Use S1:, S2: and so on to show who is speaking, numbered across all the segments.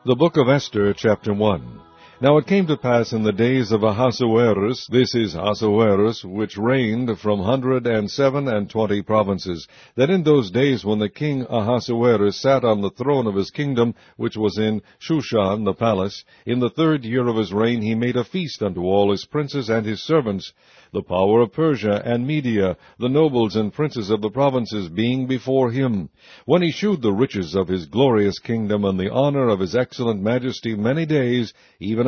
S1: The Book of Esther, chapter 1. Now it came to pass in the days of Ahasuerus, this is Ahasuerus, which reigned from 127 provinces, that in those days when the king Ahasuerus sat on the throne of his kingdom, which was in Shushan the palace, in the 3rd year of his reign he made a feast unto all his princes and his servants, the power of Persia and Media, the nobles and princes of the provinces being before him, when he shewed the riches of his glorious kingdom and the honor of his excellent majesty many days, even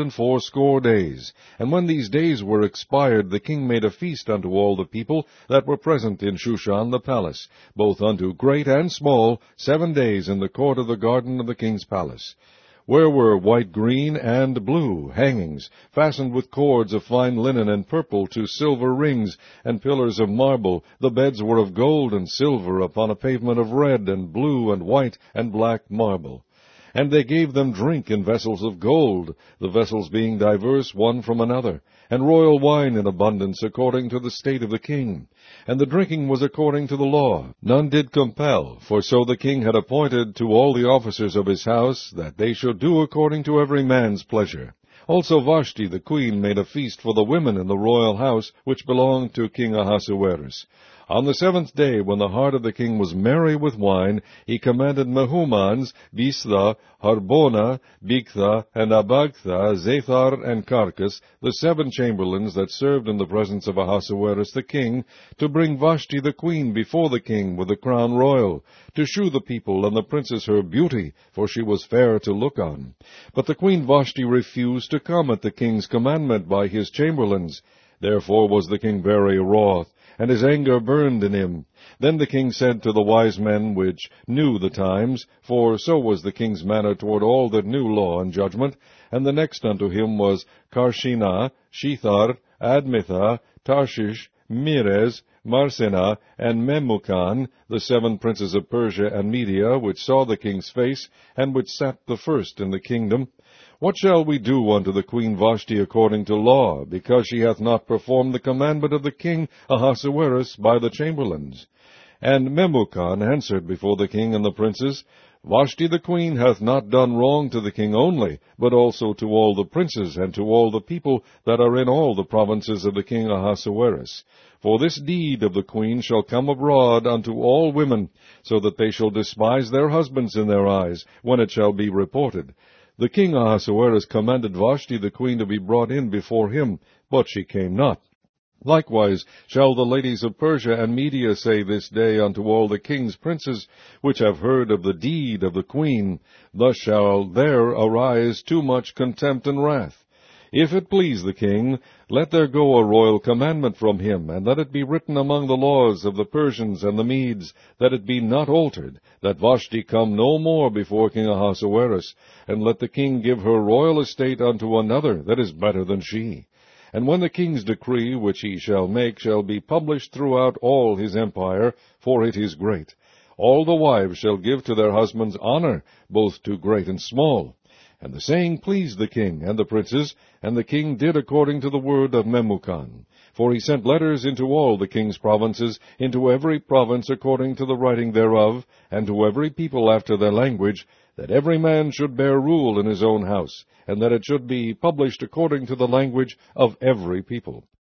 S1: 180 days. And when these days were expired, the king made a feast unto all the people that were present in Shushan the palace, both unto great and small, 7 days in the court of the garden of the king's palace, where were white, green, and blue hangings, fastened with cords of fine linen and purple to silver rings, and pillars of marble. The beds were of gold and silver, upon a pavement of red, and blue, and white, and black marble. And they gave them drink in vessels of gold, the vessels being diverse one from another, and royal wine in abundance, according to the state of the king. And the drinking was according to the law. None did compel, for so the king had appointed to all the officers of his house, that they should do according to every man's pleasure. Also Vashti the queen made a feast for the women in the royal house, which belonged to King Ahasuerus. On the 7th day, when the heart of the king was merry with wine, he commanded Mehumans, Biztha, Harbona, Bigtha, and Abagtha, Zethar, and Carcas, the 7 chamberlains that served in the presence of Ahasuerus the king, to bring Vashti the queen before the king with the crown royal, to shew the people and the princes her beauty, for she was fair to look on. But the queen Vashti refused to come at the king's commandment by his chamberlains. Therefore was the king very wroth, and his anger burned in him. Then the king said to the wise men which knew the times, for so was the king's manner toward all that knew law and judgment, and the next unto him was Karshina, Shethar, Admitha, Tarshish, Meres, Marsena, and Memucan, the 7 princes of Persia and Media, which saw the king's face, and which sat the first in the kingdom. What shall we do unto the queen Vashti according to law, because she hath not performed the commandment of the king Ahasuerus by the chamberlains? And Memucan answered before the king and the princes, Vashti the queen hath not done wrong to the king only, but also to all the princes, and to all the people that are in all the provinces of the king Ahasuerus. For this deed of the queen shall come abroad unto all women, so that they shall despise their husbands in their eyes, when it shall be reported. The king Ahasuerus commanded Vashti the queen to be brought in before him, but she came not. Likewise shall the ladies of Persia and Media say this day unto all the king's princes, which have heard of the deed of the queen, thus shall there arise too much contempt and wrath. If it please the king, let there go a royal commandment from him, and let it be written among the laws of the Persians and the Medes, that it be not altered, that Vashti come no more before King Ahasuerus, and let the king give her royal estate unto another that is better than she. And when the king's decree which he shall make shall be published throughout all his empire, for it is great, all the wives shall give to their husbands honor, both to great and small. And the saying pleased the king and the princes, and the king did according to the word of Memucan. For he sent letters into all the king's provinces, into every province according to the writing thereof, and to every people after their language, that every man should bear rule in his own house, and that it should be published according to the language of every people.